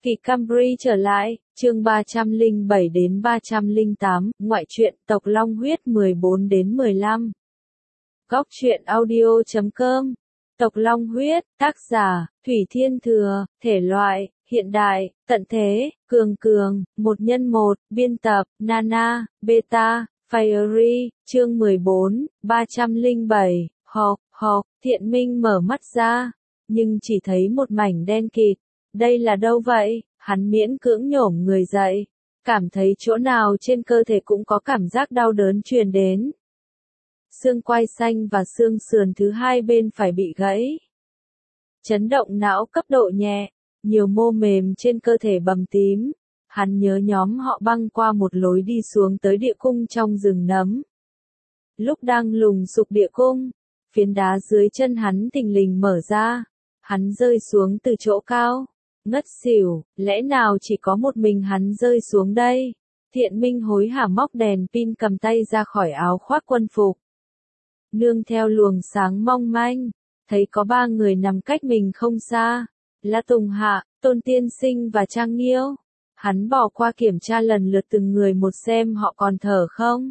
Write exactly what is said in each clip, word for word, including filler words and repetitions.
Kỳ Camry trở lại, chương ba trăm lẻ bảy đến ba trăm lẻ tám, ngoại truyện Tộc Long Huyết mười bốn đến mười lăm. Góc truyện audio chấm com. Tộc Long Huyết, tác giả, Thủy Thiên Thừa, thể loại, hiện đại, tận thế, cường cường, một nhân một, biên tập, Nana, Beta, Fiery, chương mười bốn, ba trăm lẻ bảy, học, học, Thiện Minh mở mắt ra, nhưng chỉ thấy một mảnh đen kịt. Đây là đâu vậy? Hắn miễn cưỡng nhổm người dậy, cảm thấy chỗ nào trên cơ thể cũng có cảm giác đau đớn truyền đến. Xương quai xanh và xương sườn thứ hai bên phải bị gãy. Chấn động não cấp độ nhẹ, nhiều mô mềm trên cơ thể bầm tím. Hắn nhớ nhóm họ băng qua một lối đi xuống tới địa cung trong rừng nấm. Lúc đang lùng sục địa cung, phiến đá dưới chân hắn thình lình mở ra. Hắn rơi xuống từ chỗ cao. Ngất xỉu, lẽ nào chỉ có một mình hắn rơi xuống đây? Thiện Minh hối hả móc đèn pin cầm tay ra khỏi áo khoác quân phục. Nương theo luồng sáng mong manh, thấy có ba người nằm cách mình không xa. Là Tùng Hạ, Tôn Tiên Sinh và Trang Nghiêu. Hắn bỏ qua kiểm tra lần lượt từng người một xem họ còn thở không.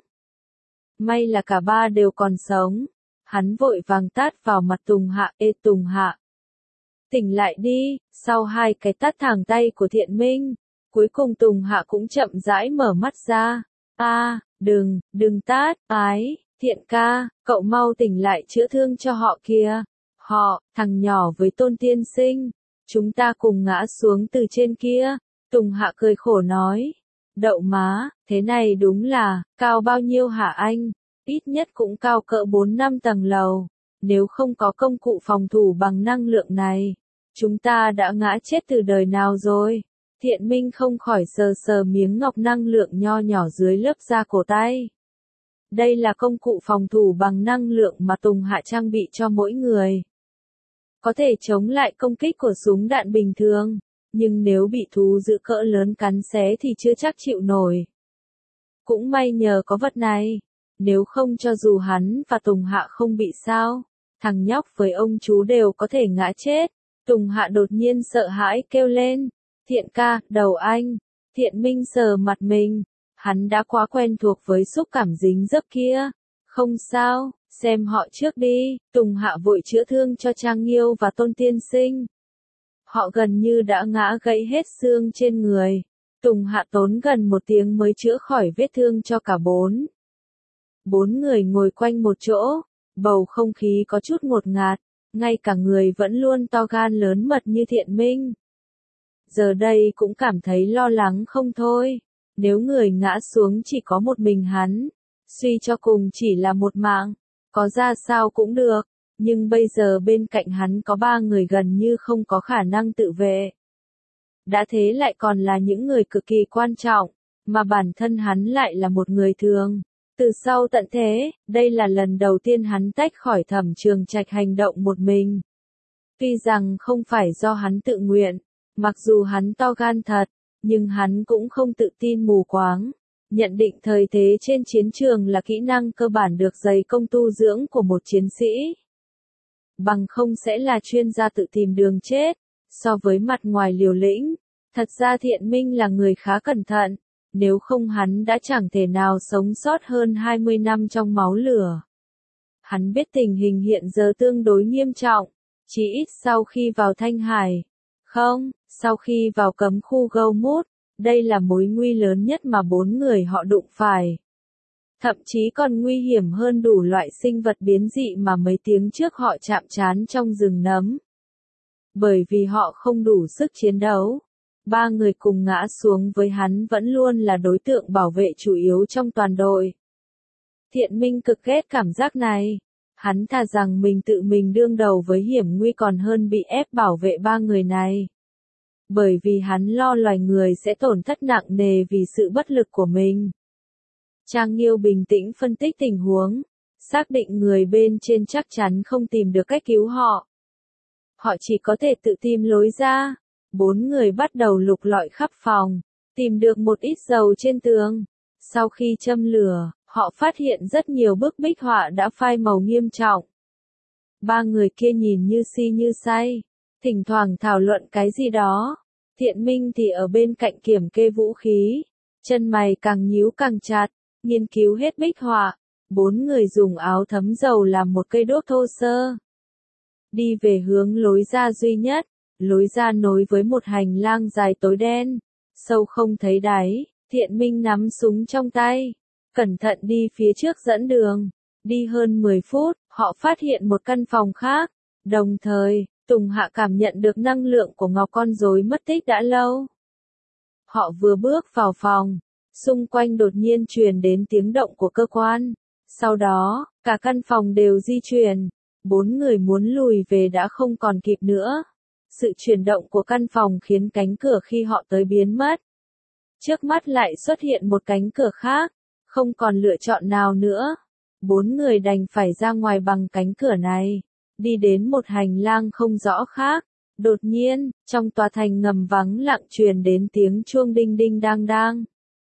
May là cả ba đều còn sống. Hắn vội vàng tát vào mặt Tùng Hạ. Ê Tùng Hạ, tỉnh lại đi. Sau hai cái tát thẳng tay của Thiện Minh, cuối cùng Tùng Hạ cũng chậm rãi mở mắt ra. A, à, đừng, đừng tát, ái, Thiện ca, cậu mau tỉnh lại chữa thương cho họ kìa. Họ, thằng nhỏ với Tôn Tiên Sinh, chúng ta cùng ngã xuống từ trên kia. Tùng Hạ cười khổ nói. Đậu má, thế này đúng là, cao bao nhiêu hả anh? Ít nhất cũng cao cỡ bốn năm tầng lầu. Nếu không có công cụ phòng thủ bằng năng lượng này, chúng ta đã ngã chết từ đời nào rồi. Thiện Minh không khỏi sờ sờ miếng ngọc năng lượng nho nhỏ dưới lớp da cổ tay. Đây là công cụ phòng thủ bằng năng lượng mà Tùng Hạ trang bị cho mỗi người. Có thể chống lại công kích của súng đạn bình thường, nhưng nếu bị thú dữ cỡ lớn cắn xé thì chưa chắc chịu nổi. Cũng may nhờ có vật này, nếu không cho dù hắn và Tùng Hạ không bị sao, thằng nhóc với ông chú đều có thể ngã chết. Tùng Hạ đột nhiên sợ hãi kêu lên. Thiện ca, đầu anh. Thiện Minh sờ mặt mình. Hắn đã quá quen thuộc với xúc cảm dính dấp kia. Không sao, xem họ trước đi. Tùng Hạ vội chữa thương cho Trang Nghiêu và Tôn Tiên Sinh. Họ gần như đã ngã gãy hết xương trên người. Tùng Hạ tốn gần một tiếng mới chữa khỏi vết thương cho cả bốn. Bốn người ngồi quanh một chỗ. Bầu không khí có chút ngột ngạt. Ngay cả người vẫn luôn to gan lớn mật như Thiện Minh. Giờ đây cũng cảm thấy lo lắng không thôi. Nếu người ngã xuống chỉ có một mình hắn, suy cho cùng chỉ là một mạng, có ra sao cũng được. Nhưng bây giờ bên cạnh hắn có ba người gần như không có khả năng tự vệ. Đã thế lại còn là những người cực kỳ quan trọng, mà bản thân hắn lại là một người thường. Từ sau tận thế, đây là lần đầu tiên hắn tách khỏi Thẩm Trường Trạch hành động một mình. Tuy rằng không phải do hắn tự nguyện, mặc dù hắn to gan thật, nhưng hắn cũng không tự tin mù quáng. Nhận định thời thế trên chiến trường là kỹ năng cơ bản được dày công tu dưỡng của một chiến sĩ. Bằng không sẽ là chuyên gia tự tìm đường chết. So với mặt ngoài liều lĩnh, thật ra Thiện Minh là người khá cẩn thận. Nếu không hắn đã chẳng thể nào sống sót hơn hai mươi năm trong máu lửa. Hắn biết tình hình hiện giờ tương đối nghiêm trọng, chỉ ít sau khi vào Thanh Hải. Không, sau khi vào cấm khu Gâu Mút, đây là mối nguy lớn nhất mà bốn người họ đụng phải. Thậm chí còn nguy hiểm hơn đủ loại sinh vật biến dị mà mấy tiếng trước họ chạm trán trong rừng nấm. Bởi vì họ không đủ sức chiến đấu. Ba người cùng ngã xuống với hắn vẫn luôn là đối tượng bảo vệ chủ yếu trong toàn đội. Thiện Minh cực ghét cảm giác này. Hắn thà rằng mình tự mình đương đầu với hiểm nguy còn hơn bị ép bảo vệ ba người này. Bởi vì hắn lo loài người sẽ tổn thất nặng nề vì sự bất lực của mình. Trang Nghiêu bình tĩnh phân tích tình huống, xác định người bên trên chắc chắn không tìm được cách cứu họ. Họ chỉ có thể tự tìm lối ra. Bốn người bắt đầu lục lọi khắp phòng, tìm được một ít dầu trên tường. Sau khi châm lửa, họ phát hiện rất nhiều bức bích họa đã phai màu nghiêm trọng. Ba người kia nhìn như si như say, thỉnh thoảng thảo luận cái gì đó. Thiện Minh thì ở bên cạnh kiểm kê vũ khí, chân mày càng nhíu càng chặt, nghiên cứu hết bích họa. Bốn người dùng áo thấm dầu làm một cây đuốc thô sơ. Đi về hướng lối ra duy nhất, lối ra nối với một hành lang dài tối đen, sâu không thấy đáy. Thiện Minh nắm súng trong tay, cẩn thận đi phía trước dẫn đường. Đi hơn mười phút, họ phát hiện một căn phòng khác. Đồng thời, Tùng Hạ cảm nhận được năng lượng của Ngọc con rối mất tích đã lâu. Họ vừa bước vào phòng, xung quanh đột nhiên truyền đến tiếng động của cơ quan. Sau đó, cả căn phòng đều di chuyển. Bốn người muốn lùi về đã không còn kịp nữa. Sự chuyển động của căn phòng khiến cánh cửa khi họ tới biến mất. Trước mắt lại xuất hiện một cánh cửa khác, không còn lựa chọn nào nữa. Bốn người đành phải ra ngoài bằng cánh cửa này, đi đến một hành lang không rõ khác. Đột nhiên, trong tòa thành ngầm vắng lặng truyền đến tiếng chuông đinh đinh đang đang.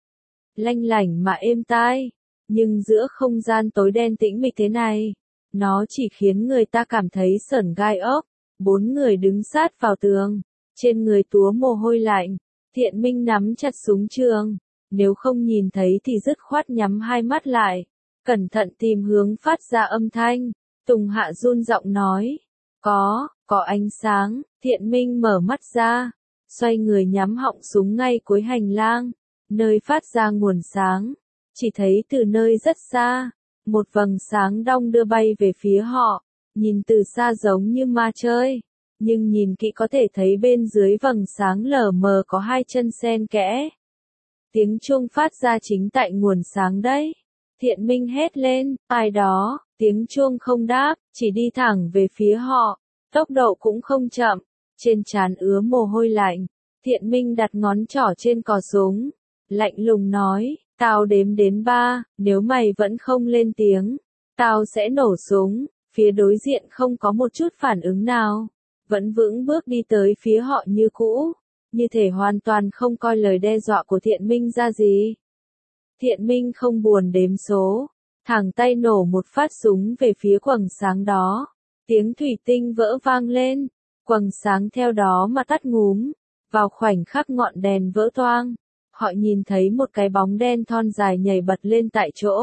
Lanh lảnh mà êm tai, nhưng giữa không gian tối đen tĩnh mịch thế này, nó chỉ khiến người ta cảm thấy sởn gai ốc. Bốn người đứng sát vào tường, trên người túa mồ hôi lạnh. Thiện Minh nắm chặt súng trường, nếu không nhìn thấy thì dứt khoát nhắm hai mắt lại, cẩn thận tìm hướng phát ra âm thanh. Tùng Hạ run giọng nói, có, có ánh sáng. Thiện Minh mở mắt ra, xoay người nhắm họng súng ngay cuối hành lang, nơi phát ra nguồn sáng. Chỉ thấy từ nơi rất xa, một vầng sáng đong đưa bay về phía họ, nhìn từ xa giống như ma chơi. Nhưng nhìn kỹ có thể thấy bên dưới vầng sáng lờ mờ có hai chân xen kẽ. Tiếng chuông phát ra chính tại nguồn sáng đấy. Thiện Minh hét lên, ai đó, tiếng chuông không đáp, chỉ đi thẳng về phía họ, tốc độ cũng không chậm, trên trán ứa mồ hôi lạnh. Thiện Minh đặt ngón trỏ trên cò súng, lạnh lùng nói, tao đếm đến ba, nếu mày vẫn không lên tiếng, tao sẽ nổ súng. Phía đối diện không có một chút phản ứng nào, vẫn vững bước đi tới phía họ như cũ, như thể hoàn toàn không coi lời đe dọa của Thiện Minh ra gì. Thiện Minh không buồn đếm số, thẳng tay nổ một phát súng về phía quầng sáng đó. Tiếng thủy tinh vỡ vang lên, quầng sáng theo đó mà tắt ngúm. Vào khoảnh khắc ngọn đèn vỡ toang, họ nhìn thấy một cái bóng đen thon dài nhảy bật lên tại chỗ,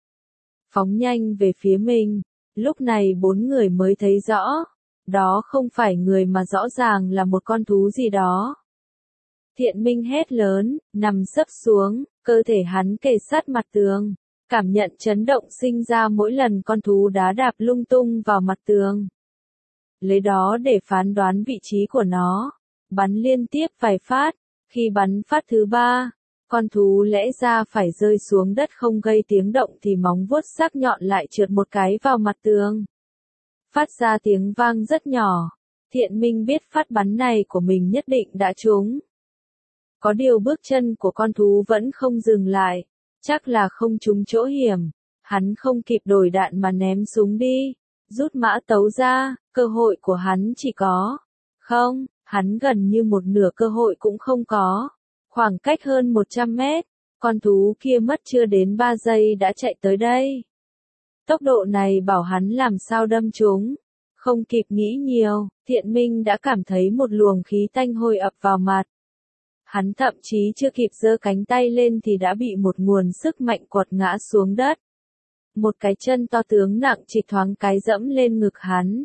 phóng nhanh về phía mình. Lúc này bốn người mới thấy rõ, đó không phải người mà rõ ràng là một con thú gì đó. Thiện Minh hét lớn, nằm sấp xuống, cơ thể hắn kề sát mặt tường, cảm nhận chấn động sinh ra mỗi lần con thú đá đạp lung tung vào mặt tường. Lấy đó để phán đoán vị trí của nó, bắn liên tiếp vài phát. Khi bắn phát thứ ba, con thú lẽ ra phải rơi xuống đất không gây tiếng động thì móng vuốt sắc nhọn lại trượt một cái vào mặt tường, phát ra tiếng vang rất nhỏ. Thiện Minh biết phát bắn này của mình nhất định đã trúng. Có điều bước chân của con thú vẫn không dừng lại, chắc là không trúng chỗ hiểm. Hắn không kịp đổi đạn mà ném súng đi, rút mã tấu ra, cơ hội của hắn chỉ có. Không, hắn gần như một nửa cơ hội cũng không có. Khoảng cách hơn một trăm mét, con thú kia mất chưa đến ba giây đã chạy tới đây. Tốc độ này bảo hắn làm sao đâm chúng. Không kịp nghĩ nhiều, Thiện Minh đã cảm thấy một luồng khí tanh hôi ập vào mặt. Hắn thậm chí chưa kịp giơ cánh tay lên thì đã bị một nguồn sức mạnh quật ngã xuống đất. Một cái chân to tướng nặng chỉ thoáng cái dẫm lên ngực hắn.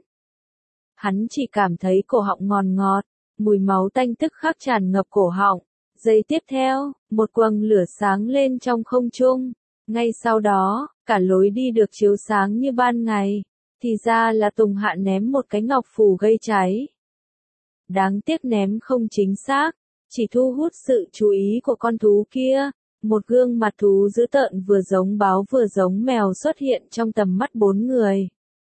Hắn chỉ cảm thấy cổ họng ngọt ngọt, mùi máu tanh tức khắc tràn ngập cổ họng. Giây tiếp theo, một quầng lửa sáng lên trong không trung. Ngay sau đó, cả lối đi được chiếu sáng như ban ngày. Thì ra là Tùng Hạ ném một cái ngọc phù gây cháy. Đáng tiếc ném không chính xác, chỉ thu hút sự chú ý của con thú kia. Một gương mặt thú dữ tợn vừa giống báo vừa giống mèo xuất hiện trong tầm mắt bốn người.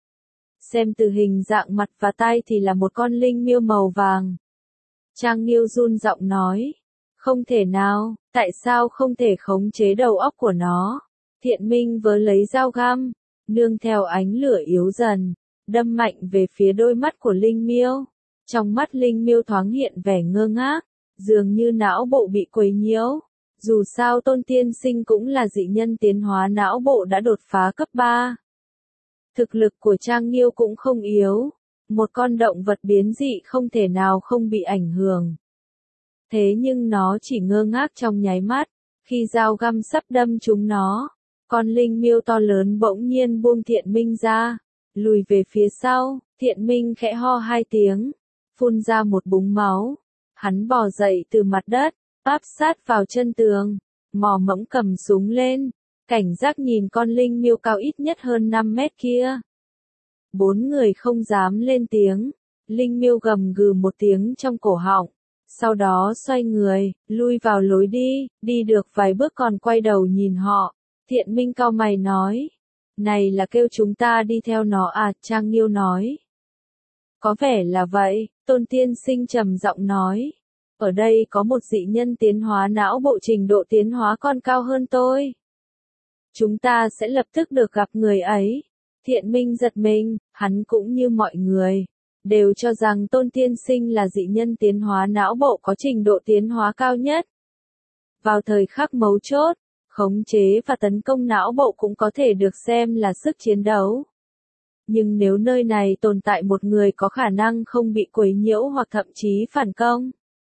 Xem từ hình dạng mặt và tai thì là một con linh miêu màu vàng. Trang Nghiêu run giọng nói. Không thể nào, tại sao không thể khống chế đầu óc của nó? Thiện Minh vớ lấy dao găm, nương theo ánh lửa yếu dần, đâm mạnh về phía đôi mắt của linh miêu. Trong mắt linh miêu thoáng hiện vẻ ngơ ngác, dường như não bộ bị quấy nhiễu. Dù sao Tôn Tiên Sinh cũng là dị nhân tiến hóa não bộ đã đột phá cấp ba. Thực lực của Trang Nghiêu cũng không yếu. Một con động vật biến dị không thể nào không bị ảnh hưởng. Thế nhưng nó chỉ ngơ ngác trong nháy mắt, khi dao găm sắp đâm trúng nó, con linh miêu to lớn bỗng nhiên buông Thiện Minh ra, lùi về phía sau, Thiện Minh khẽ ho hai tiếng, phun ra một búng máu. Hắn bò dậy từ mặt đất, áp sát vào chân tường, mò mẫm cầm súng lên, cảnh giác nhìn con linh miêu cao ít nhất hơn năm mét kia. Bốn người không dám lên tiếng, linh miêu gầm gừ một tiếng trong cổ họng, sau đó xoay người, lui vào lối đi, đi được vài bước còn quay đầu nhìn họ. Thiện Minh cau mày nói, này là kêu chúng ta đi theo nó à? Trang Nghiêu nói. Có vẻ là vậy, Tôn Tiên Sinh trầm giọng nói. Ở đây có một dị nhân tiến hóa não bộ trình độ tiến hóa còn cao hơn tôi. Chúng ta sẽ lập tức được gặp người ấy. Thiện Minh giật mình, hắn cũng như mọi người, đều cho rằng Tôn Tiên Sinh là dị nhân tiến hóa não bộ có trình độ tiến hóa cao nhất. Vào thời khắc mấu chốt, khống chế và tấn công não bộ cũng có thể được xem là sức chiến đấu. Nhưng nếu nơi này tồn tại một người có khả năng không bị quấy nhiễu hoặc thậm chí phản công,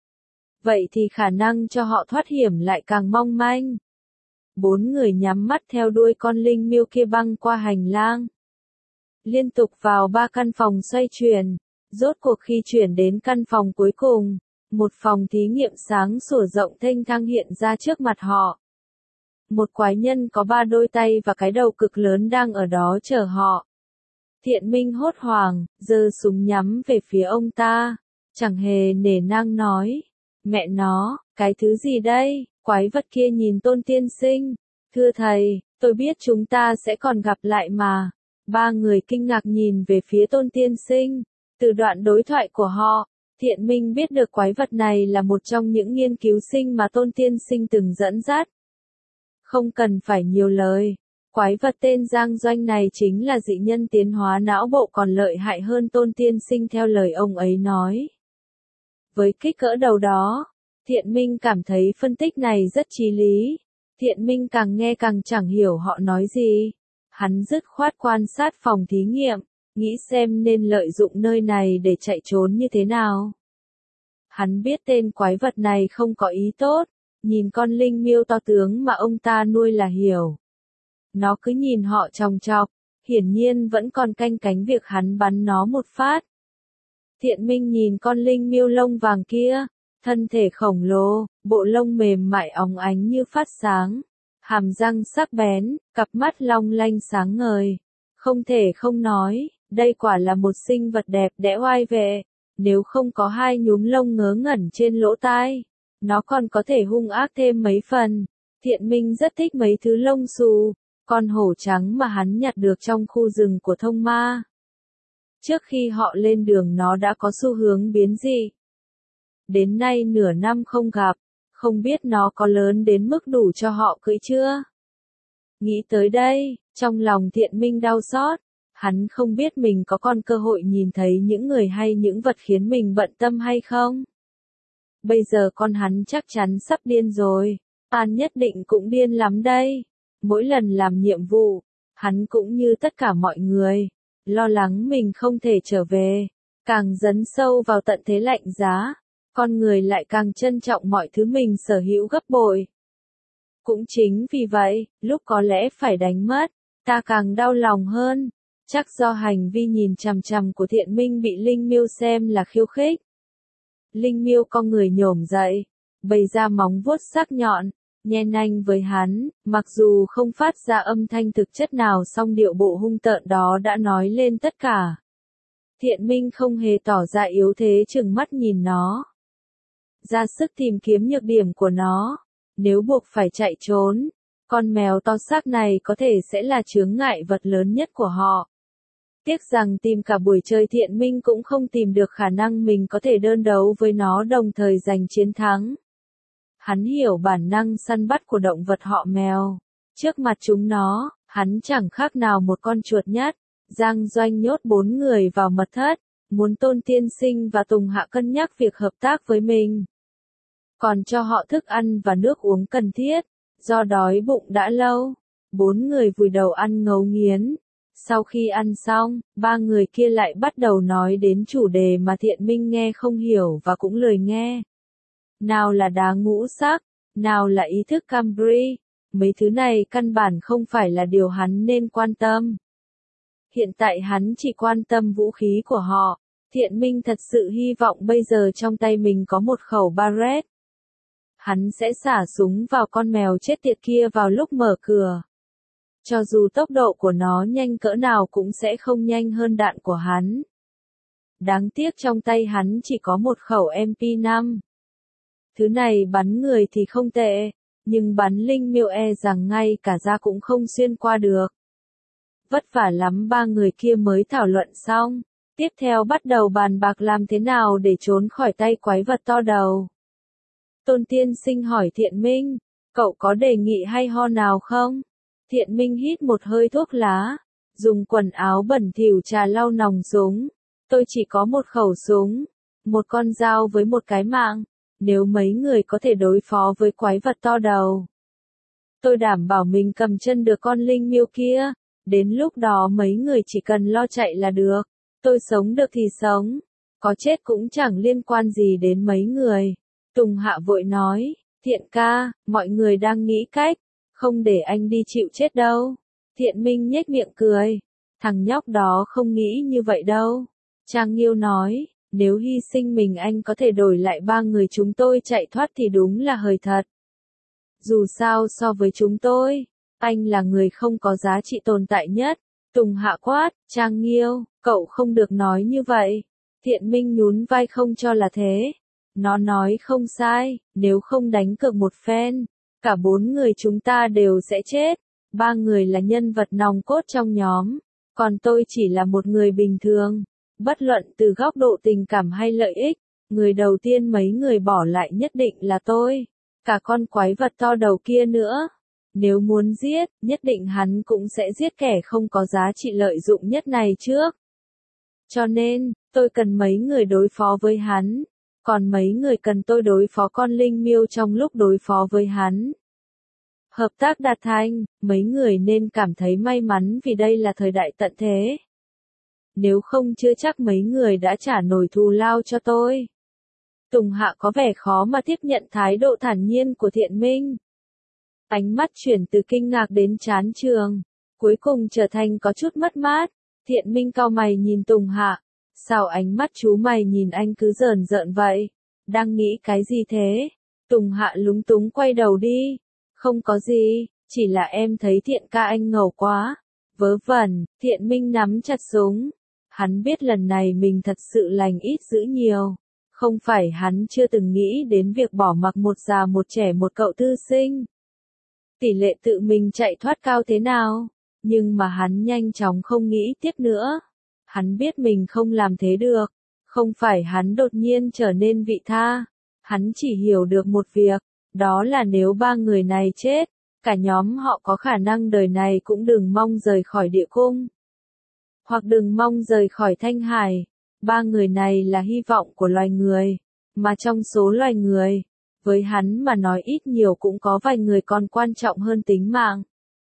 vậy thì khả năng cho họ thoát hiểm lại càng mong manh. Bốn người nhắm mắt theo đuôi con linh miêu kia băng qua hành lang, liên tục vào ba căn phòng xoay chuyển, rốt cuộc khi chuyển đến căn phòng cuối cùng, một phòng thí nghiệm sáng sủa rộng thênh thang hiện ra trước mặt họ. Một quái nhân có ba đôi tay và cái đầu cực lớn đang ở đó chờ họ. Thiện Minh hốt hoảng, giơ súng nhắm về phía ông ta, chẳng hề nể nang nói, mẹ nó, cái thứ gì đây? Quái vật kia nhìn Tôn Tiên Sinh, thưa thầy, tôi biết chúng ta sẽ còn gặp lại mà. Ba người kinh ngạc nhìn về phía Tôn Tiên Sinh, từ đoạn đối thoại của họ, Thiện Minh biết được quái vật này là một trong những nghiên cứu sinh mà Tôn Tiên Sinh từng dẫn dắt. Không cần phải nhiều lời, quái vật tên Giang Doanh này chính là dị nhân tiến hóa não bộ còn lợi hại hơn Tôn Tiên Sinh theo lời ông ấy nói. Với kích cỡ đầu đó, Thiện Minh cảm thấy phân tích này rất chí lý. Thiện Minh càng nghe càng chẳng hiểu họ nói gì. Hắn dứt khoát quan sát phòng thí nghiệm, nghĩ xem nên lợi dụng nơi này để chạy trốn như thế nào. Hắn biết tên quái vật này không có ý tốt, nhìn con linh miêu to tướng mà ông ta nuôi là hiểu. Nó cứ nhìn họ chòng chọc, hiển nhiên vẫn còn canh cánh việc hắn bắn nó một phát. Thiện Minh nhìn con linh miêu lông vàng kia, thân thể khổng lồ, bộ lông mềm mại óng ánh như phát sáng, hàm răng sắc bén, cặp mắt long lanh sáng ngời. Không thể không nói, đây quả là một sinh vật đẹp đẽ oai vệ, nếu không có hai nhúm lông ngớ ngẩn trên lỗ tai, nó còn có thể hung ác thêm mấy phần. Thiện Minh rất thích mấy thứ lông xù, con hổ trắng mà hắn nhặt được trong khu rừng của Thông Ma. Trước khi họ lên đường nó đã có xu hướng biến dị. Đến nay nửa năm không gặp, không biết nó có lớn đến mức đủ cho họ cưỡi chưa? Nghĩ tới đây, trong lòng Thiện Minh đau xót, hắn không biết mình có còn cơ hội nhìn thấy những người hay những vật khiến mình bận tâm hay không? Bây giờ con hắn chắc chắn sắp điên rồi, An nhất định cũng điên lắm đây. Mỗi lần làm nhiệm vụ, hắn cũng như tất cả mọi người, lo lắng mình không thể trở về, càng dấn sâu vào tận thế lạnh giá, con người lại càng trân trọng mọi thứ mình sở hữu gấp bội. Cũng chính vì vậy, lúc có lẽ phải đánh mất, ta càng đau lòng hơn, chắc do hành vi nhìn chằm chằm của Thiện Minh bị Linh Miêu xem là khiêu khích. Linh Miêu con người nhổm dậy, bày ra móng vuốt sắc nhọn, nhe nanh với hắn, mặc dù không phát ra âm thanh thực chất nào song điệu bộ hung tợn đó đã nói lên tất cả. Thiện Minh không hề tỏ ra yếu thế chừng mắt nhìn nó, ra sức tìm kiếm nhược điểm của nó. Nếu buộc phải chạy trốn, con mèo to xác này có thể sẽ là chướng ngại vật lớn nhất của họ. Tiếc rằng tìm cả buổi chơi Thiện Minh cũng không tìm được khả năng mình có thể đơn đấu với nó đồng thời giành chiến thắng. Hắn hiểu bản năng săn bắt của động vật họ mèo. Trước mặt chúng nó, hắn chẳng khác nào một con chuột nhắt. Giang Doanh nhốt bốn người vào mật thất, muốn Tôn Tiên Sinh và Tùng Hạ cân nhắc việc hợp tác với mình. Còn cho họ thức ăn và nước uống cần thiết, do đói bụng đã lâu. Bốn người vùi đầu ăn ngấu nghiến. Sau khi ăn xong, ba người kia lại bắt đầu nói đến chủ đề mà Thiện Minh nghe không hiểu và cũng lười nghe. nào là đá ngũ sắc, nào là ý thức Cambry, mấy thứ này căn bản không phải là điều hắn nên quan tâm. Hiện tại hắn chỉ quan tâm vũ khí của họ. Thiện Minh thật sự hy vọng bây giờ trong tay mình có một khẩu Barrett. Hắn sẽ xả súng vào con mèo chết tiệt kia vào lúc mở cửa. Cho dù tốc độ của nó nhanh cỡ nào cũng sẽ không nhanh hơn đạn của hắn. Đáng tiếc trong tay hắn chỉ có một khẩu em pê năm. Thứ này bắn người thì không tệ, nhưng bắn linh miêu e rằng ngay cả da cũng không xuyên qua được. Vất vả lắm ba người kia mới thảo luận xong. Tiếp theo bắt đầu bàn bạc làm thế nào để trốn khỏi tay quái vật to đầu. Tôn Tiên Sinh hỏi Thiện Minh, cậu có đề nghị hay ho nào không? Thiện Minh hít một hơi thuốc lá, dùng quần áo bẩn thỉu trà lau nòng súng. Tôi chỉ có một khẩu súng, một con dao với một cái mạng, nếu mấy người có thể đối phó với quái vật to đầu. Tôi đảm bảo mình cầm chân được con linh miêu kia, đến lúc đó mấy người chỉ cần lo chạy là được. Tôi sống được thì sống, có chết cũng chẳng liên quan gì đến mấy người. Tùng Hạ vội nói, Thiện ca, mọi người đang nghĩ cách, không để anh đi chịu chết đâu. Thiện Minh nhếch miệng cười, thằng nhóc đó không nghĩ như vậy đâu. Trang Nghiêu nói, nếu hy sinh mình anh có thể đổi lại ba người chúng tôi chạy thoát thì đúng là hời thật. Dù sao so với chúng tôi, anh là người không có giá trị tồn tại nhất. Tùng Hạ quát, Trang Nghiêu, cậu không được nói như vậy. Thiện Minh nhún vai không cho là thế. Nó nói không sai, nếu không đánh cược một phen, cả bốn người chúng ta đều sẽ chết. Ba người là nhân vật nòng cốt trong nhóm, còn tôi chỉ là một người bình thường. Bất luận từ góc độ tình cảm hay lợi ích, người đầu tiên mấy người bỏ lại nhất định là tôi. Cả con quái vật to đầu kia nữa. Nếu muốn giết, nhất định hắn cũng sẽ giết kẻ không có giá trị lợi dụng nhất này trước. Cho nên, tôi cần mấy người đối phó với hắn, còn mấy người cần tôi đối phó con linh miêu trong lúc đối phó với hắn. Hợp tác đạt thành, mấy người nên cảm thấy may mắn vì đây là thời đại tận thế. Nếu không chưa chắc mấy người đã trả nổi thù lao cho tôi. Tùng Hạ có vẻ khó mà tiếp nhận thái độ thản nhiên của Thiện Minh. Ánh mắt chuyển từ kinh ngạc đến chán trường, cuối cùng trở thành có chút mất mát. Thiện Minh cau mày nhìn Tùng Hạ, sao ánh mắt chú mày nhìn anh cứ rờn rợn vậy? Đang nghĩ cái gì thế? Tùng Hạ lúng túng quay đầu đi, không có gì, chỉ là em thấy Thiện ca anh ngầu quá. Vớ vẩn, Thiện Minh nắm chặt súng, hắn biết lần này mình thật sự lành ít dữ nhiều. Không phải hắn chưa từng nghĩ đến việc bỏ mặc một già một trẻ một cậu tư sinh. Tỷ lệ tự mình chạy thoát cao thế nào, nhưng mà hắn nhanh chóng không nghĩ tiếp nữa. Hắn biết mình không làm thế được, không phải hắn đột nhiên trở nên vị tha, hắn chỉ hiểu được một việc, đó là nếu ba người này chết, cả nhóm họ có khả năng đời này cũng đừng mong rời khỏi địa cung, hoặc đừng mong rời khỏi Thanh Hải. Ba người này là hy vọng của loài người, mà trong số loài người, với hắn mà nói ít nhiều cũng có vài người còn quan trọng hơn tính mạng.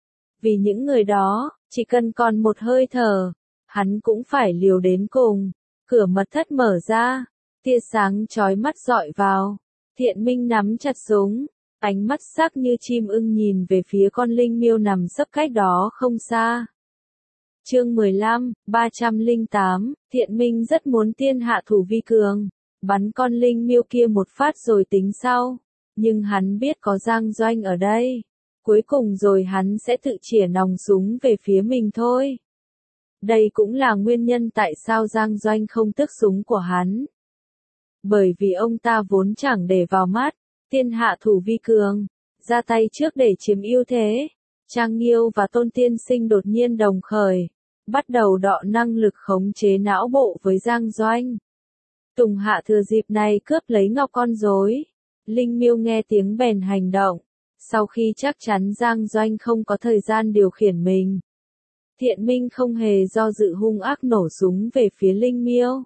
Vì những người đó, chỉ cần còn một hơi thở, hắn cũng phải liều đến cùng. Cửa mật thất mở ra, tia sáng chói mắt dọi vào. Thiện Minh nắm chặt súng, ánh mắt sắc như chim ưng nhìn về phía con linh miêu nằm sấp cách đó không xa. Chương mười lăm, ba trăm lẻ tám, Thiện Minh rất muốn tiên hạ thủ vi cường, bắn con linh miêu kia một phát rồi tính sau, nhưng hắn biết có Giang Doanh ở đây, cuối cùng rồi hắn sẽ tự chĩa nòng súng về phía mình thôi. Đây cũng là nguyên nhân tại sao Giang Doanh không tước súng của hắn. Bởi vì ông ta vốn chẳng để vào mắt, tiên hạ thủ vi cường, ra tay trước để chiếm ưu thế. Trang Nghiêu và Tôn Tiên Sinh đột nhiên đồng khởi, bắt đầu đọ năng lực khống chế não bộ với Giang Doanh. Tùng Hạ thừa dịp này cướp lấy ngọc con rối. Linh miêu nghe tiếng bèn hành động, sau khi chắc chắn Giang Doanh không có thời gian điều khiển mình. Thiện Minh không hề do dự hung ác nổ súng về phía Linh miêu.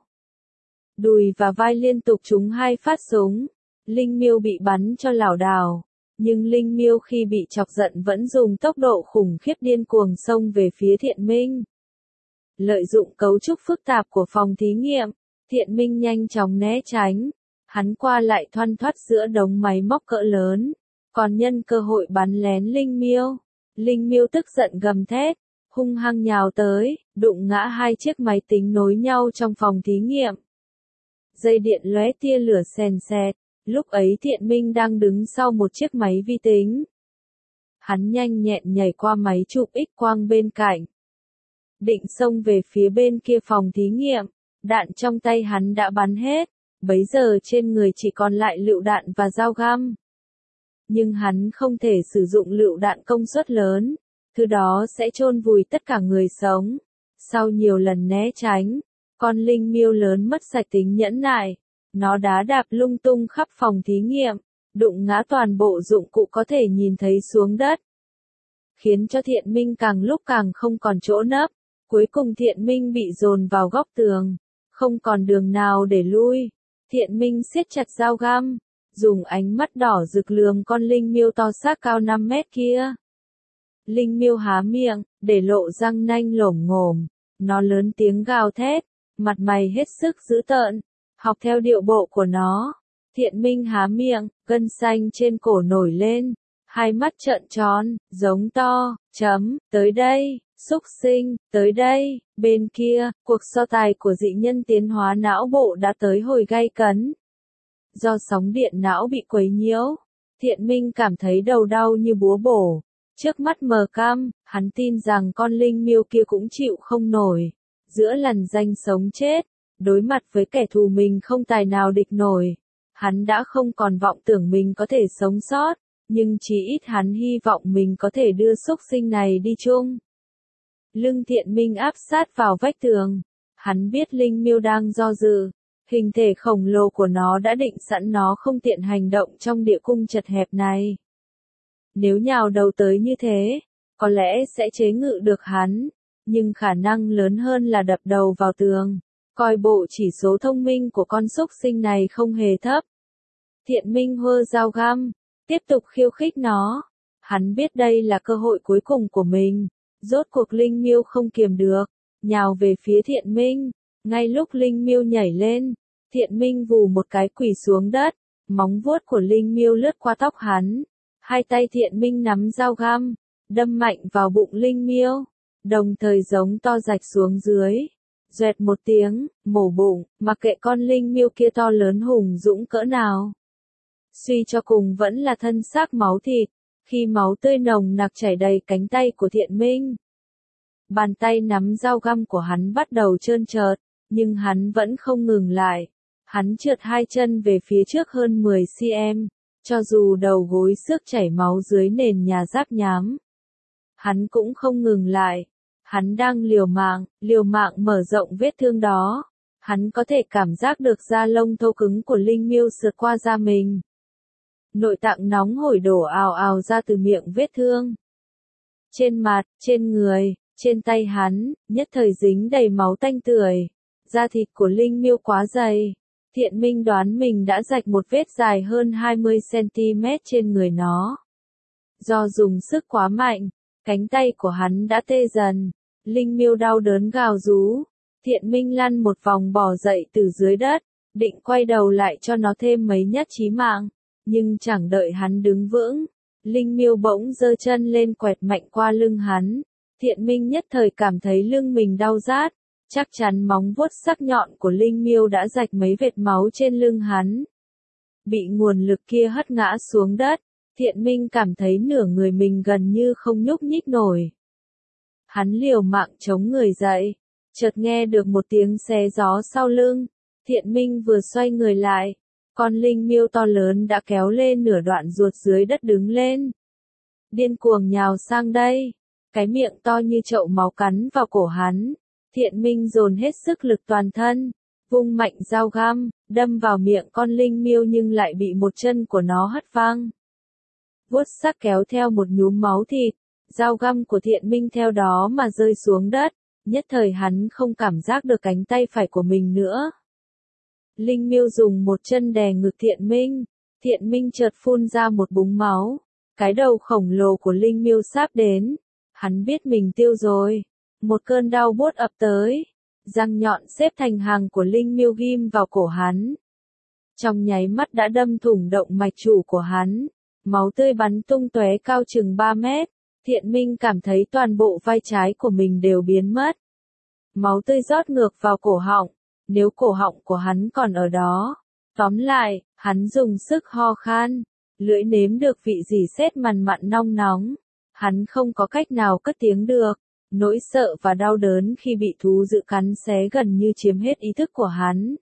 Đùi và vai liên tục trúng hai phát súng, Linh miêu bị bắn cho lảo đảo. Nhưng Linh miêu khi bị chọc giận vẫn dùng tốc độ khủng khiếp điên cuồng xông về phía Thiện Minh. Lợi dụng cấu trúc phức tạp của phòng thí nghiệm, Thiện Minh nhanh chóng né tránh. Hắn qua lại thoăn thoắt giữa đống máy móc cỡ lớn, còn nhân cơ hội bắn lén Linh Miêu. Linh Miêu tức giận gầm thét, hung hăng nhào tới, đụng ngã hai chiếc máy tính nối nhau trong phòng thí nghiệm. Dây điện lóe tia lửa sèn sẹt, lúc ấy Thiện Minh đang đứng sau một chiếc máy vi tính. Hắn nhanh nhẹn nhảy qua máy chụp X quang bên cạnh, định xông về phía bên kia phòng thí nghiệm, đạn trong tay hắn đã bắn hết, bấy giờ trên người chỉ còn lại lựu đạn và dao găm. Nhưng hắn không thể sử dụng lựu đạn công suất lớn, thứ đó sẽ chôn vùi tất cả người sống. Sau nhiều lần né tránh, con Linh Miêu lớn mất sạch tính nhẫn nại, nó đá đạp lung tung khắp phòng thí nghiệm, đụng ngã toàn bộ dụng cụ có thể nhìn thấy xuống đất, khiến cho Thiện Minh càng lúc càng không còn chỗ nấp. Cuối cùng Thiện Minh bị dồn vào góc tường, không còn đường nào để lui. Thiện Minh siết chặt dao găm, dùng ánh mắt đỏ rực lườm con Linh Miêu to xác cao năm mét kia. Linh Miêu há miệng, để lộ răng nanh lổm ngổm, nó lớn tiếng gào thét, mặt mày hết sức dữ tợn, học theo điệu bộ của nó. Thiện Minh há miệng, gân xanh trên cổ nổi lên, hai mắt trợn tròn, giống to, chấm, tới đây, xúc sinh, tới đây. Bên kia, cuộc so tài của dị nhân tiến hóa não bộ đã tới hồi gay cấn. Do sóng điện não bị quấy nhiễu, Thiện Minh cảm thấy đầu đau như búa bổ, trước mắt mờ căm, hắn tin rằng con Linh Miêu kia cũng chịu không nổi. Giữa lằn ranh sống chết, đối mặt với kẻ thù mình không tài nào địch nổi, hắn đã không còn vọng tưởng mình có thể sống sót, nhưng chỉ ít hắn hy vọng mình có thể đưa xúc sinh này đi chung. Lưng Thiện Minh áp sát vào vách tường, hắn biết Linh Miêu đang do dự, hình thể khổng lồ của nó đã định sẵn nó không tiện hành động trong địa cung chật hẹp này. Nếu nhào đầu tới như thế, có lẽ sẽ chế ngự được hắn, nhưng khả năng lớn hơn là đập đầu vào tường. Coi bộ chỉ số thông minh của con xúc sinh này không hề thấp. Thiện Minh hơ dao găm, tiếp tục khiêu khích nó. Hắn biết đây là cơ hội cuối cùng của mình. Rốt cuộc Linh Miêu không kiềm được, nhào về phía Thiện Minh. Ngay lúc Linh Miêu nhảy lên, Thiện Minh vù một cái quỳ xuống đất, móng vuốt của Linh Miêu lướt qua tóc hắn. Hai tay Thiện Minh nắm dao găm, đâm mạnh vào bụng Linh Miêu, đồng thời giống to rạch xuống dưới. Doẹt một tiếng, mổ bụng, mặc kệ con Linh Miêu kia to lớn hùng dũng cỡ nào. Suy cho cùng vẫn là thân xác máu thịt, khi máu tươi nồng nặc chảy đầy cánh tay của Thiện Minh. Bàn tay nắm dao găm của hắn bắt đầu trơn trượt, nhưng hắn vẫn không ngừng lại. Hắn trượt hai chân về phía trước hơn mười xăng-ti-mét, cho dù đầu gối xước chảy máu dưới nền nhà giáp nhám. Hắn cũng không ngừng lại. Hắn đang liều mạng, liều mạng mở rộng vết thương đó. Hắn có thể cảm giác được da lông thô cứng của Linh Miêu sượt qua da mình. Nội tạng nóng hổi đổ ào ào ra từ miệng vết thương. Trên mặt, trên người, trên tay hắn, nhất thời dính đầy máu tanh tưởi. Da thịt của Linh Miêu quá dày. Thiện Minh đoán mình đã rạch một vết dài hơn hai mươi xăng-ti-mét trên người nó. Do dùng sức quá mạnh, cánh tay của hắn đã tê dần. Linh Miêu đau đớn gào rú. Thiện Minh lăn một vòng bò dậy từ dưới đất, định quay đầu lại cho nó thêm mấy nhát chí mạng. Nhưng chẳng đợi hắn đứng vững, Linh Miêu bỗng giơ chân lên quẹt mạnh qua lưng hắn. Thiện Minh nhất thời cảm thấy lưng mình đau rát. Chắc chắn móng vuốt sắc nhọn của Linh Miêu đã rạch mấy vệt máu trên lưng hắn. Bị nguồn lực kia hất ngã xuống đất, Thiện Minh cảm thấy nửa người mình gần như không nhúc nhích nổi. Hắn liều mạng chống người dậy, chợt nghe được một tiếng xé gió sau lưng. Thiện Minh vừa xoay người lại, con Linh Miêu to lớn đã kéo lên nửa đoạn ruột dưới đất đứng lên. Điên cuồng nhào sang đây, cái miệng to như chậu máu cắn vào cổ hắn. Thiện Minh dồn hết sức lực toàn thân, vung mạnh dao găm, đâm vào miệng con Linh Miêu nhưng lại bị một chân của nó hất văng. Vuốt sắc kéo theo một nhúm máu thịt, dao găm của Thiện Minh theo đó mà rơi xuống đất, nhất thời hắn không cảm giác được cánh tay phải của mình nữa. Linh Miêu dùng một chân đè ngực Thiện Minh, Thiện Minh chợt phun ra một búng máu, cái đầu khổng lồ của Linh Miêu sắp đến, hắn biết mình tiêu rồi. Một cơn đau buốt ập tới, răng nhọn xếp thành hàng của Linh Miêu ghim vào cổ hắn. trong nháy mắt đã đâm thủng động mạch chủ của hắn. Máu tươi bắn tung tóe cao chừng ba mét. Thiện Minh cảm thấy toàn bộ vai trái của mình đều biến mất. Máu tươi rót ngược vào cổ họng. Nếu cổ họng của hắn còn ở đó. Tóm lại, hắn dùng sức ho khan. Lưỡi nếm được vị rỉ sét mằn mặn nong nóng. Hắn không có cách nào cất tiếng được. Nỗi sợ và đau đớn khi bị thú dữ cắn xé gần như chiếm hết ý thức của hắn.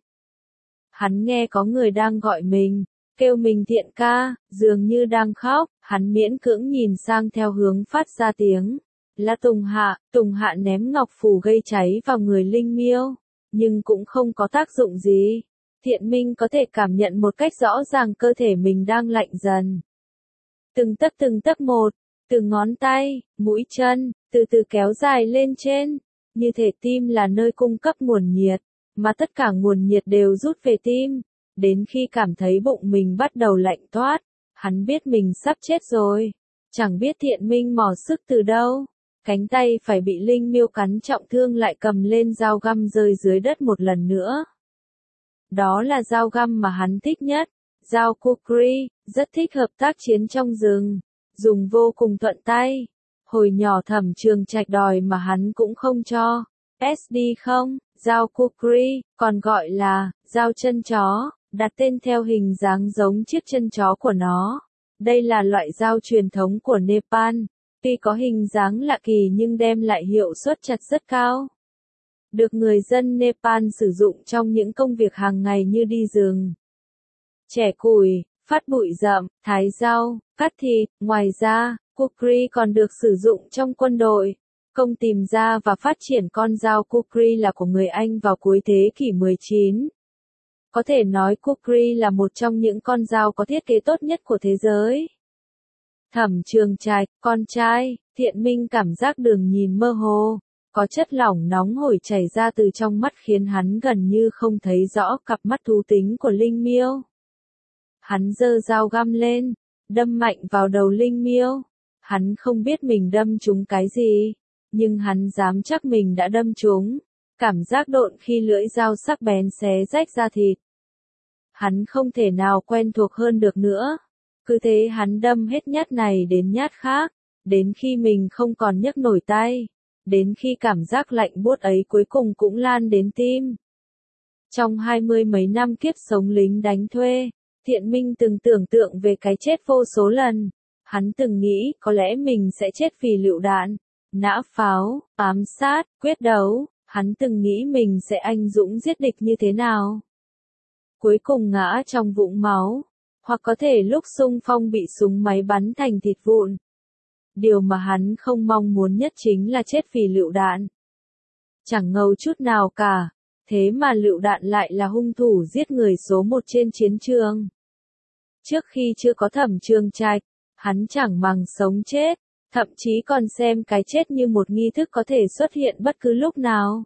Hắn nghe có người đang gọi mình, kêu mình Thiện ca, dường như đang khóc, hắn miễn cưỡng nhìn sang theo hướng phát ra tiếng. Là Tùng Hạ, Tùng Hạ ném ngọc phù gây cháy vào người Linh Miêu, nhưng cũng không có tác dụng gì. Thiện Minh có thể cảm nhận một cách rõ ràng cơ thể mình đang lạnh dần. Từng tấc từng tấc một, từ ngón tay, mũi chân, từ từ kéo dài lên trên, như thể tim là nơi cung cấp nguồn nhiệt, mà tất cả nguồn nhiệt đều rút về tim, đến khi cảm thấy bụng mình bắt đầu lạnh toát, hắn biết mình sắp chết rồi, chẳng biết Thiện Minh mò sức từ đâu, cánh tay phải bị Linh Miêu cắn trọng thương lại cầm lên dao găm rơi dưới đất một lần nữa. Đó là dao găm mà hắn thích nhất, dao kukri, rất thích hợp tác chiến trong rừng, dùng vô cùng thuận tay. Hồi nhỏ Thẩm Trường Trạch đòi mà hắn cũng không cho. ét đê không, dao kukri, còn gọi là dao chân chó, đặt tên theo hình dáng giống chiếc chân chó của nó. Đây là loại dao truyền thống của Nepal, tuy có hình dáng lạ kỳ nhưng đem lại hiệu suất chặt rất cao. Được người dân Nepal sử dụng trong những công việc hàng ngày như đi rừng, chẻ củi, phát bụi rậm, thái rau, cắt thịt. Ngoài ra, kukri còn được sử dụng trong quân đội. Công tìm ra và phát triển con dao kukri là của người Anh vào cuối thế kỷ mười chín. Có thể nói kukri là một trong những con dao có thiết kế tốt nhất của thế giới. Thẩm Trường Trạch, con trai, Thiện Minh cảm giác đường nhìn mơ hồ, có chất lỏng nóng hổi chảy ra từ trong mắt khiến hắn gần như không thấy rõ cặp mắt thú tính của Linh Miêu. Hắn giơ dao găm lên, đâm mạnh vào đầu Linh Miêu. Hắn không biết mình đâm trúng cái gì, nhưng hắn dám chắc mình đã đâm trúng. Cảm giác độn khi lưỡi dao sắc bén xé rách da thịt. Hắn không thể nào quen thuộc hơn được nữa. Cứ thế hắn đâm hết nhát này đến nhát khác, đến khi mình không còn nhấc nổi tay, đến khi cảm giác lạnh buốt ấy cuối cùng cũng lan đến tim. Trong hai mươi mấy năm kiếp sống lính đánh thuê, Thiện Minh từng tưởng tượng về cái chết vô số lần. Hắn từng nghĩ có lẽ mình sẽ chết vì lựu đạn, nã pháo, ám sát, quyết đấu. Hắn từng nghĩ mình sẽ anh dũng giết địch như thế nào. Cuối cùng ngã trong vũng máu, hoặc có thể lúc xung phong bị súng máy bắn thành thịt vụn. Điều mà hắn không mong muốn nhất chính là chết vì lựu đạn. Chẳng ngầu chút nào cả, thế mà lựu đạn lại là hung thủ giết người số một trên chiến trường. Trước khi chưa có Thẩm Trường Trạch, hắn chẳng màng sống chết, thậm chí còn xem cái chết như một nghi thức có thể xuất hiện bất cứ lúc nào.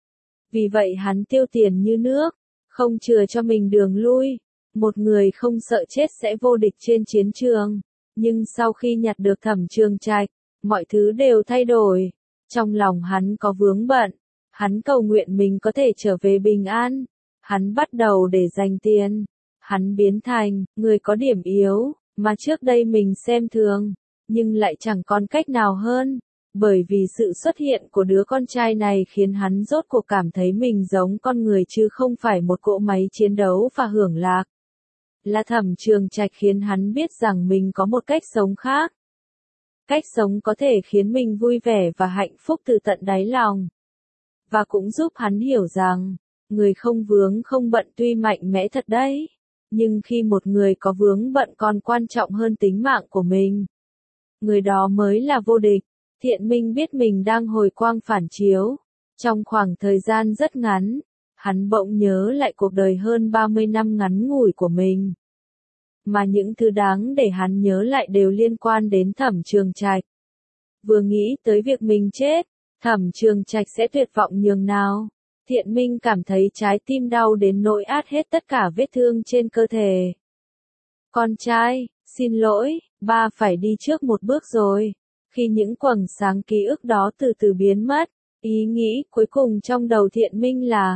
Vì vậy hắn tiêu tiền như nước, không chừa cho mình đường lui. Một người không sợ chết sẽ vô địch trên chiến trường. Nhưng sau khi nhặt được Thẩm Trường Trạch, mọi thứ đều thay đổi. Trong lòng hắn có vướng bận. Hắn cầu nguyện mình có thể trở về bình an. Hắn bắt đầu để dành tiền. Hắn biến thành người có điểm yếu, mà trước đây mình xem thường, nhưng lại chẳng còn cách nào hơn. Bởi vì sự xuất hiện của đứa con trai này khiến hắn rốt cuộc cảm thấy mình giống con người chứ không phải một cỗ máy chiến đấu và hưởng lạc. Là Thẩm Trường Trạch khiến hắn biết rằng mình có một cách sống khác. Cách sống có thể khiến mình vui vẻ và hạnh phúc từ tận đáy lòng. Và cũng giúp hắn hiểu rằng, người không vướng không bận tuy mạnh mẽ thật đấy. Nhưng khi một người có vướng bận còn quan trọng hơn tính mạng của mình, người đó mới là vô địch. Thiện Minh biết mình đang hồi quang phản chiếu. Trong khoảng thời gian rất ngắn, hắn bỗng nhớ lại cuộc đời hơn ba mươi năm ngắn ngủi của mình. Mà những thứ đáng để hắn nhớ lại đều liên quan đến Thẩm Trường Trạch. Vừa nghĩ tới việc mình chết, Thẩm Trường Trạch sẽ tuyệt vọng nhường nào. Thiện Minh cảm thấy trái tim đau đến nỗi át hết tất cả vết thương trên cơ thể. Con trai, xin lỗi, ba phải đi trước một bước rồi. Khi những quầng sáng ký ức đó từ từ biến mất, ý nghĩ cuối cùng trong đầu Thiện Minh là,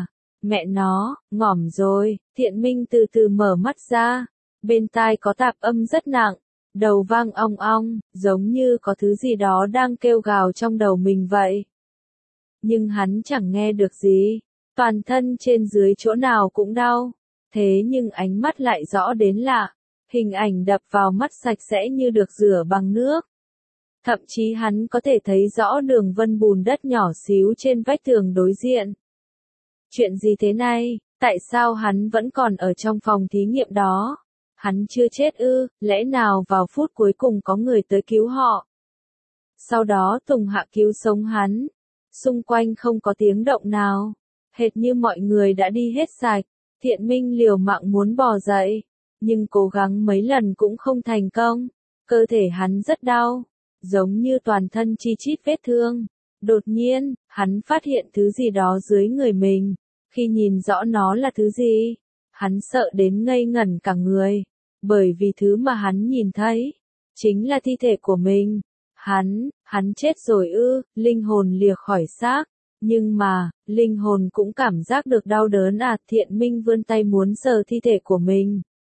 Mẹ nó, ngỏm rồi, Thiện Minh từ từ mở mắt ra, bên tai có tạp âm rất nặng, đầu vang ong ong, giống như có thứ gì đó đang kêu gào trong đầu mình vậy. Nhưng hắn chẳng nghe được gì, toàn thân trên dưới chỗ nào cũng đau, thế nhưng ánh mắt lại rõ đến lạ, hình ảnh đập vào mắt sạch sẽ như được rửa bằng nước. Thậm chí hắn có thể thấy rõ đường vân bùn đất nhỏ xíu trên vách tường đối diện. Chuyện gì thế này, tại sao hắn vẫn còn ở trong phòng thí nghiệm đó? Hắn chưa chết ư, lẽ nào vào phút cuối cùng có người tới cứu họ? Sau đó Tùng Hạ cứu sống hắn. Xung quanh không có tiếng động nào, hệt như mọi người đã đi hết sạch. Thiện Minh liều mạng muốn bò dậy, nhưng cố gắng mấy lần cũng không thành công. Cơ thể hắn rất đau, giống như toàn thân chi chít vết thương. Đột nhiên, hắn phát hiện thứ gì đó dưới người mình. Khi nhìn rõ nó là thứ gì, hắn sợ đến ngây ngẩn cả người, bởi vì thứ mà hắn nhìn thấy chính là thi thể của mình. Hắn, hắn chết rồi ư, linh hồn lìa khỏi xác, nhưng mà, linh hồn cũng cảm giác được đau đớn à. Thiện Minh vươn tay muốn sờ thi thể của mình.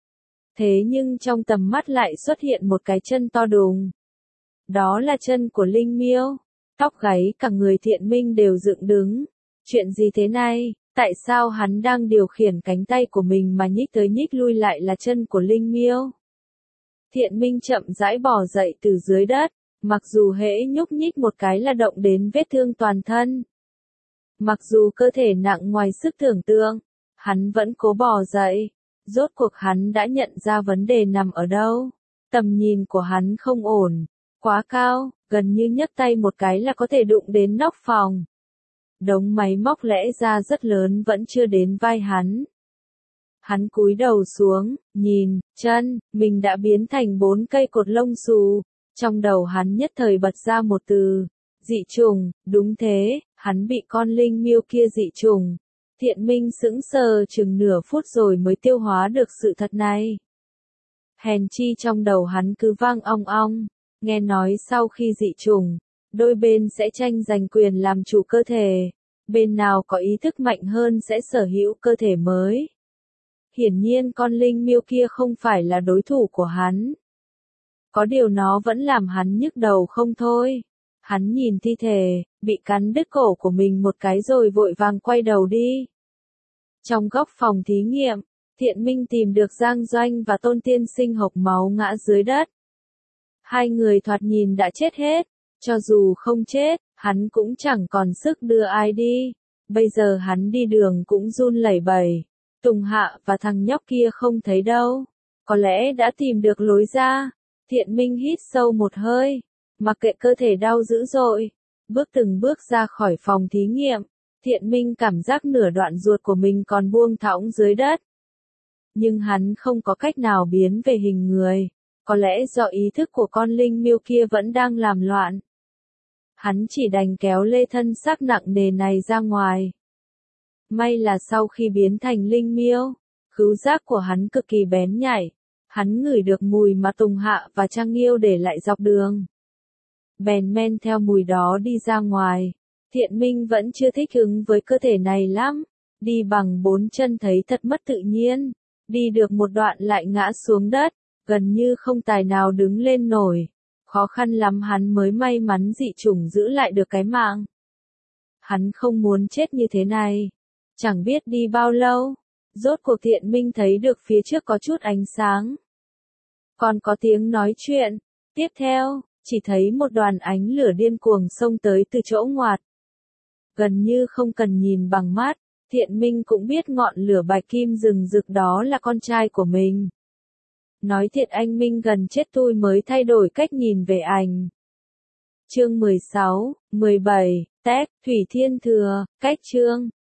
Thế nhưng trong tầm mắt lại xuất hiện một cái chân to đùng. Đó là chân của Linh Miêu. Tóc gáy cả người Thiện Minh đều dựng đứng. Chuyện gì thế này? Tại sao hắn đang điều khiển cánh tay của mình mà nhích tới nhích lui lại là chân của Linh Miêu? Thiện Minh chậm rãi bò dậy từ dưới đất, mặc dù hễ nhúc nhích một cái là động đến vết thương toàn thân. Mặc dù cơ thể nặng ngoài sức tưởng tượng, hắn vẫn cố bò dậy. Rốt cuộc hắn đã nhận ra vấn đề nằm ở đâu. Tầm nhìn của hắn không ổn, quá cao, gần như nhấc tay một cái là có thể đụng đến nóc phòng. Đống máy móc lẽ ra rất lớn vẫn chưa đến vai hắn. Hắn cúi đầu xuống, nhìn, chân, mình đã biến thành bốn cây cột lông xù. Trong đầu hắn nhất thời bật ra một từ, dị trùng. Đúng thế, hắn bị con Linh Miêu kia dị trùng. Thiện Minh sững sờ chừng nửa phút rồi mới tiêu hóa được sự thật này. Hèn chi trong đầu hắn cứ vang ong ong, nghe nói sau khi dị trùng, đôi bên sẽ tranh giành quyền làm chủ cơ thể, bên nào có ý thức mạnh hơn sẽ sở hữu cơ thể mới. Hiển nhiên con Linh Miêu kia không phải là đối thủ của hắn. Có điều nó vẫn làm hắn nhức đầu không thôi. Hắn nhìn thi thể, bị cắn đứt cổ của mình một cái rồi vội vàng quay đầu đi. Trong góc phòng thí nghiệm, Thiện Minh tìm được Giang Doanh và Tôn Tiên Sinh hộc máu ngã dưới đất. Hai người thoạt nhìn đã chết hết, cho dù không chết, hắn cũng chẳng còn sức đưa ai đi. Bây giờ hắn đi đường cũng run lẩy bẩy. Tùng Hạ và thằng nhóc kia không thấy đâu. Có lẽ đã tìm được lối ra. Thiện Minh hít sâu một hơi, mặc kệ cơ thể đau dữ dội, bước từng bước ra khỏi phòng thí nghiệm. Thiện Minh cảm giác nửa đoạn ruột của mình còn buông thõng dưới đất. Nhưng hắn không có cách nào biến về hình người. Có lẽ do ý thức của con Linh Miêu kia vẫn đang làm loạn. Hắn chỉ đành kéo lê thân xác nặng nề này ra ngoài. May là sau khi biến thành Linh Miêu, khứu giác của hắn cực kỳ bén nhạy. Hắn ngửi được mùi mà Tùng Hạ và Trang Nghiêu để lại dọc đường. Bèn men theo mùi đó đi ra ngoài. Thiện Minh vẫn chưa thích ứng với cơ thể này lắm. Đi bằng bốn chân thấy thật mất tự nhiên. Đi được một đoạn lại ngã xuống đất, gần như không tài nào đứng lên nổi. Khó khăn lắm hắn mới may mắn dị chủng giữ lại được cái mạng. Hắn không muốn chết như thế này. Chẳng biết đi bao lâu, rốt cuộc Thiện Minh thấy được phía trước có chút ánh sáng. Còn có tiếng nói chuyện. Tiếp theo, chỉ thấy một đoàn ánh lửa điên cuồng xông tới từ chỗ ngoặt. Gần như không cần nhìn bằng mắt, Thiện Minh cũng biết ngọn lửa bạch kim rừng rực đó là con trai của mình. Nói thiệt anh Minh gần chết tôi mới thay đổi cách nhìn về anh. Chương mười sáu, mười bảy, Tech, Thủy Thiên Thừa, cách chương.